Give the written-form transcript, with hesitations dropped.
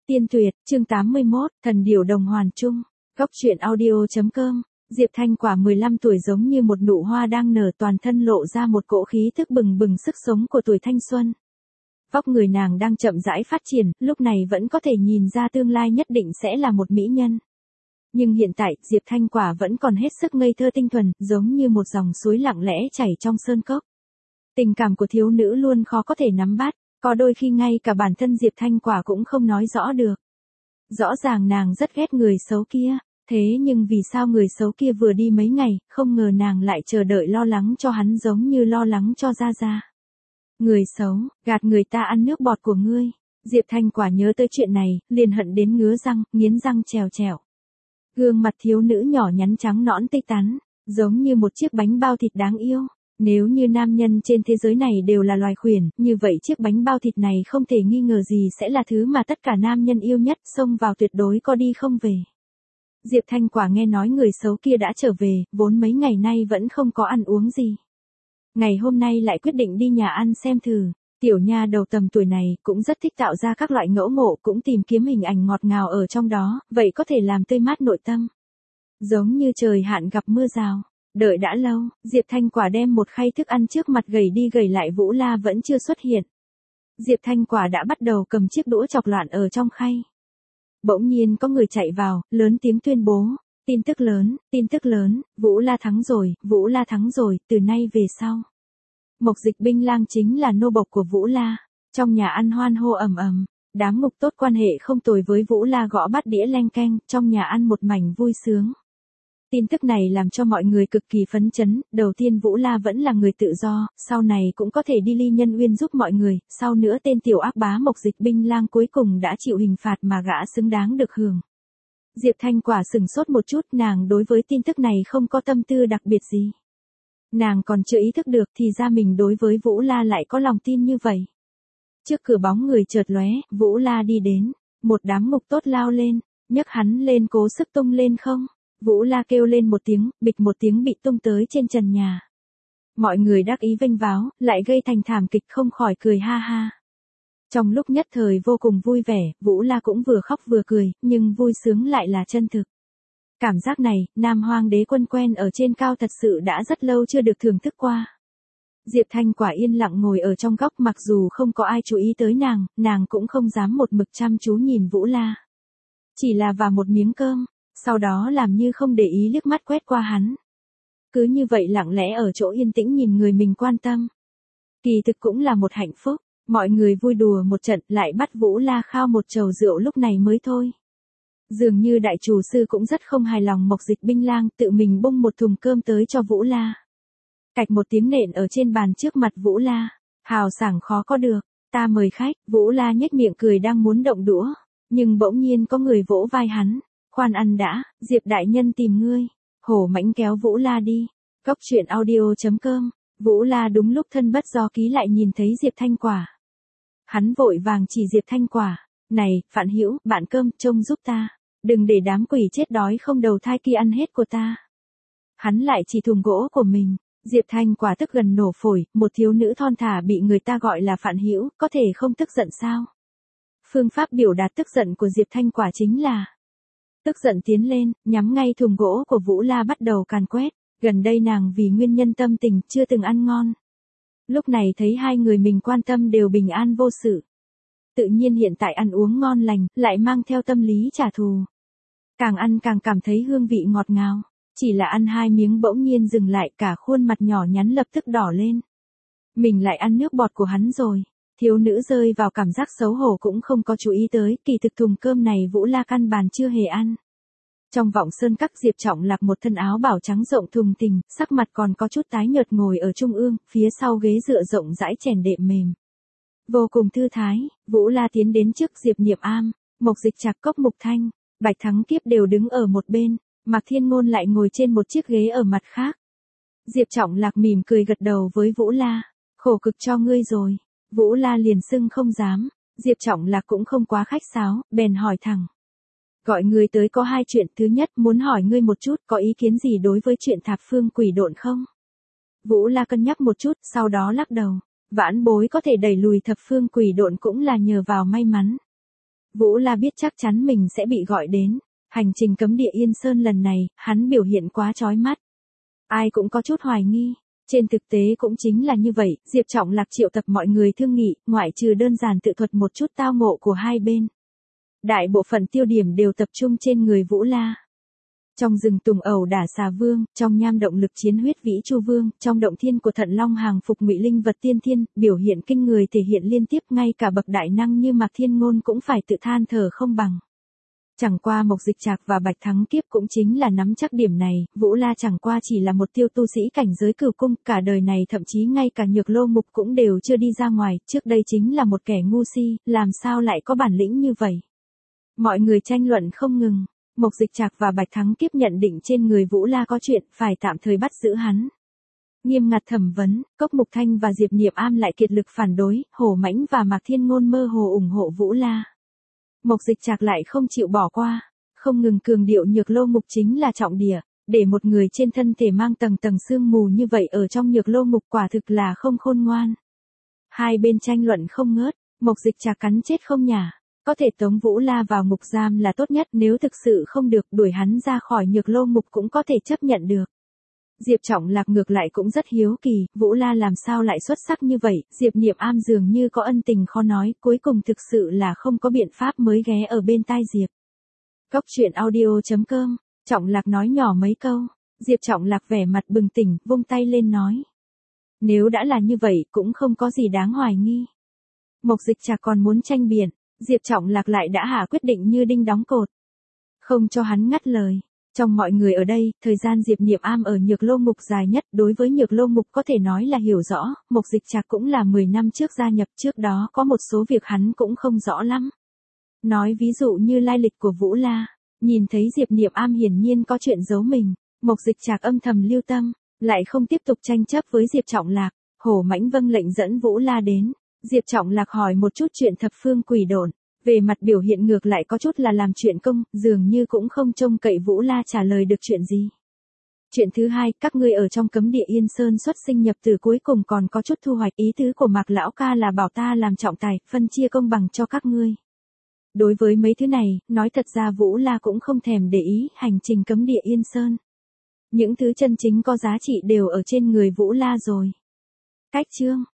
Tiên tuyệt, chương 81, thần điểu đồng hoàn trung. Góc truyện audio.com. Diệp Thanh Quả 15 tuổi giống như một nụ hoa đang nở, toàn thân lộ ra một cỗ khí thức bừng bừng sức sống của tuổi thanh xuân. Vóc người nàng đang chậm rãi phát triển, lúc này vẫn có thể nhìn ra tương lai nhất định sẽ là một mỹ nhân. Nhưng hiện tại, Diệp Thanh Quả vẫn còn hết sức ngây thơ tinh thuần, giống như một dòng suối lặng lẽ chảy trong sơn cốc. Tình cảm của thiếu nữ luôn khó có thể nắm bắt, có đôi khi ngay cả bản thân Diệp Thanh Quả cũng không nói rõ được. Rõ ràng nàng rất ghét người xấu kia, thế nhưng vì sao người xấu kia vừa đi mấy ngày, không ngờ nàng lại chờ đợi lo lắng cho hắn giống như lo lắng cho Gia Gia. Người xấu, gạt người ta ăn nước bọt của ngươi. Diệp Thanh Quả nhớ tới chuyện này, liền hận đến ngứa răng, nghiến răng trèo trèo. Gương mặt thiếu nữ nhỏ nhắn trắng nõn tê tắn, giống như một chiếc bánh bao thịt đáng yêu. Nếu như nam nhân trên thế giới này đều là loài khuyển, như vậy chiếc bánh bao thịt này không thể nghi ngờ gì sẽ là thứ mà tất cả nam nhân yêu nhất, xông vào tuyệt đối có đi không về. Diệp Thanh Quả nghe nói người xấu kia đã trở về, vốn mấy ngày nay vẫn không có ăn uống gì. Ngày hôm nay lại quyết định đi nhà ăn xem thử. Tiểu nha đầu tầm tuổi này cũng rất thích tạo ra các loại ngẫu ngộ, cũng tìm kiếm hình ảnh ngọt ngào ở trong đó, vậy có thể làm tươi mát nội tâm. Giống như trời hạn gặp mưa rào. Đợi đã lâu, Diệp Thanh Quả đem một khay thức ăn trước mặt gầy đi gầy lại, Vũ La vẫn chưa xuất hiện. Diệp Thanh Quả đã bắt đầu cầm chiếc đũa chọc loạn ở trong khay. Bỗng nhiên có người chạy vào, lớn tiếng tuyên bố, tin tức lớn, Vũ La thắng rồi, Vũ La thắng rồi, từ nay về sau. Mộc Dịch Binh Lang chính là nô bộc của Vũ La. Trong nhà ăn hoan hô ầm ầm, đám ngục tốt quan hệ không tồi với Vũ La gõ bát đĩa leng keng, trong nhà ăn một mảnh vui sướng. Tin tức này làm cho mọi người cực kỳ phấn chấn, đầu tiên Vũ La vẫn là người tự do, sau này cũng có thể đi Ly Nhân Uyên giúp mọi người, sau nữa tên tiểu ác bá Mộc Dịch Binh Lang cuối cùng đã chịu hình phạt mà gã xứng đáng được hưởng. Diệp Thanh Quả sừng sốt một chút, nàng đối với tin tức này không có tâm tư đặc biệt gì. Nàng còn chưa ý thức được thì ra mình đối với Vũ La lại có lòng tin như vậy. Trước cửa bóng người chợt lóe, Vũ La đi đến, một đám ngục tốt lao lên, nhấc hắn lên cố sức tung lên không. Vũ La kêu lên một tiếng, bịch một tiếng bị tung tới trên trần nhà. Mọi người đắc ý vênh váo, lại gây thành thảm kịch không khỏi cười ha ha. Trong lúc nhất thời vô cùng vui vẻ, Vũ La cũng vừa khóc vừa cười, nhưng vui sướng lại là chân thực. Cảm giác này, Nam Hoang Đế Quân quen ở trên cao thật sự đã rất lâu chưa được thưởng thức qua. Diệp Thanh Quả yên lặng ngồi ở trong góc, mặc dù không có ai chú ý tới nàng cũng không dám một mực chăm chú nhìn Vũ La. Chỉ là vào một miếng cơm, sau đó làm như không để ý liếc mắt quét qua hắn. Cứ như vậy lặng lẽ ở chỗ yên tĩnh nhìn người mình quan tâm. Kỳ thực cũng là một hạnh phúc, mọi người vui đùa một trận lại bắt Vũ La khao một chầu rượu lúc này mới thôi. Dường như đại chủ sư cũng rất không hài lòng Mộc Dịch Binh Lang, tự mình bưng một thùng cơm tới cho Vũ La. Cạch một tiếng nện ở trên bàn trước mặt Vũ La. Hào sảng khó có được, ta mời khách. Vũ La nhếch miệng cười đang muốn động đũa, nhưng bỗng nhiên có người vỗ vai hắn. Khoan ăn đã, Diệp đại nhân tìm ngươi. Hổ Mãnh kéo Vũ La đi. Góc truyện audio.com. Vũ La đúng lúc thân bất do ký lại nhìn thấy Diệp Thanh Quả. Hắn vội vàng chỉ Diệp Thanh Quả, này, Phạn Hữu, bạn cơm, trông giúp ta. Đừng để đám quỷ chết đói không đầu thai kia ăn hết của ta. Hắn lại chỉ thùng gỗ của mình. Diệp Thanh Quả tức gần nổ phổi, một thiếu nữ thon thả bị người ta gọi là Phạn Hữu, có thể không tức giận sao? Phương pháp biểu đạt tức giận của Diệp Thanh Quả chính là tức giận tiến lên, nhắm ngay thùng gỗ của Vũ La bắt đầu càn quét. Gần đây nàng vì nguyên nhân tâm tình chưa từng ăn ngon. Lúc này thấy hai người mình quan tâm đều bình an vô sự. Tự nhiên hiện tại ăn uống ngon lành, lại mang theo tâm lý trả thù. Càng ăn càng cảm thấy hương vị ngọt ngào. Chỉ là ăn hai miếng bỗng nhiên dừng lại, cả khuôn mặt nhỏ nhắn lập tức đỏ lên. Mình lại ăn nước bọt của hắn rồi. Thiếu nữ rơi vào cảm giác xấu hổ cũng không có chú ý tới, kỳ thực thùng cơm này Vũ La căn bản chưa hề ăn. Trong vọng sơn các Diệp Trọng Lạc một thân áo bảo trắng rộng thùng thình, sắc mặt còn có chút tái nhợt ngồi ở trung ương, phía sau ghế dựa rộng rãi chèn đệm mềm. Vô cùng thư thái, Vũ La tiến đến trước Diệp Niệm Am, Mộc Dịch Trạc, Cốc Mục Thanh, Bạch Thắng Kiếp đều đứng ở một bên, Mạc Thiên Ngôn lại ngồi trên một chiếc ghế ở mặt khác. Diệp Trọng Lạc mỉm cười gật đầu với Vũ La, khổ cực cho ngươi rồi. Vũ La liền xưng không dám, Diệp Trọng Lạc cũng không quá khách sáo, bèn hỏi thẳng. Gọi ngươi tới có hai chuyện, thứ nhất muốn hỏi ngươi một chút có ý kiến gì đối với chuyện Thạp Phương Quỷ Độn không? Vũ La cân nhắc một chút, sau đó lắc đầu. Vãn bối có thể đẩy lùi Thập Phương Quỷ Độn cũng là nhờ vào may mắn. Vũ La biết chắc chắn mình sẽ bị gọi đến. Hành trình cấm địa Yên Sơn lần này, hắn biểu hiện quá chói mắt. Ai cũng có chút hoài nghi. Trên thực tế cũng chính là như vậy, Diệp Trọng Lạc triệu tập mọi người thương nghị, ngoại trừ đơn giản tự thuật một chút tao ngộ của hai bên. Đại bộ phận tiêu điểm đều tập trung trên người Vũ La. Trong rừng tùng ẩu đả xà vương, trong nham động lực chiến huyết vĩ chu vương, trong động thiên của Thận Long hàng phục ngụy linh vật tiên thiên, biểu hiện kinh người thể hiện liên tiếp, ngay cả bậc đại năng như Mạc Thiên Ngôn cũng phải tự than thở không bằng. Chẳng qua Mộc Dịch Trạc và Bạch Thắng Kiếp cũng chính là nắm chắc điểm này, Vũ La chẳng qua chỉ là một tiêu tu sĩ cảnh giới cửu cung, cả đời này thậm chí ngay cả Nhược Lô Mục cũng đều chưa đi ra ngoài, trước đây chính là một kẻ ngu si, làm sao lại có bản lĩnh như vậy. Mọi người tranh luận không ngừng. Mộc Dịch Trạc và Bạch Thắng Kiếp nhận định trên người Vũ La có chuyện, phải tạm thời bắt giữ hắn. Nghiêm ngặt thẩm vấn, Cốc Mục Thanh và Diệp Niệm Am lại kiệt lực phản đối, Hổ Mãnh và Mạc Thiên Ngôn mơ hồ ủng hộ Vũ La. Mộc Dịch Trạc lại không chịu bỏ qua, không ngừng cường điệu Nhược Lô Mục chính là trọng địa, để một người trên thân thể mang tầng tầng sương mù như vậy ở trong Nhược Lô Mục quả thực là không khôn ngoan. Hai bên tranh luận không ngớt, Mộc Dịch Trạc cắn chết không nhả. Có thể tống Vũ La vào ngục giam là tốt nhất, nếu thực sự không được đuổi hắn ra khỏi Nhược Lô Mục cũng có thể chấp nhận được. Diệp Trọng Lạc ngược lại cũng rất hiếu kỳ, Vũ La làm sao lại xuất sắc như vậy, Diệp Niệm Am dường như có ân tình khó nói, cuối cùng thực sự là không có biện pháp mới ghé ở bên tai Diệp. Cốc truyện audio.com, Trọng Lạc nói nhỏ mấy câu, Diệp Trọng Lạc vẻ mặt bừng tỉnh, vung tay lên nói. Nếu đã là như vậy cũng không có gì đáng hoài nghi. Mộc Dịch Trạc còn muốn tranh biện. Diệp Trọng Lạc lại đã hạ quyết định như đinh đóng cột. Không cho hắn ngắt lời. Trong mọi người ở đây, thời gian Diệp Niệm Am ở Nhược Lô Mục dài nhất, đối với Nhược Lô Mục có thể nói là hiểu rõ, Mộc Dịch Trạc cũng là 10 năm trước gia nhập, trước đó có một số việc hắn cũng không rõ lắm. Nói ví dụ như lai lịch của Vũ La, nhìn thấy Diệp Niệm Am hiển nhiên có chuyện giấu mình, Mộc Dịch Trạc âm thầm lưu tâm, lại không tiếp tục tranh chấp với Diệp Trọng Lạc, Hổ Mãnh vâng lệnh dẫn Vũ La đến. Diệp Trọng Lạc hỏi một chút chuyện thập phương quỷ độn, về mặt biểu hiện ngược lại có chút là làm chuyện công, dường như cũng không trông cậy Vũ La trả lời được chuyện gì. Chuyện thứ hai, các ngươi ở trong cấm địa Yên Sơn xuất sinh nhập tử cuối cùng còn có chút thu hoạch, ý tứ của Mạc lão ca là bảo ta làm trọng tài, phân chia công bằng cho các ngươi. Đối với mấy thứ này, nói thật ra Vũ La cũng không thèm để ý, hành trình cấm địa Yên Sơn. Những thứ chân chính có giá trị đều ở trên người Vũ La rồi. Cách chương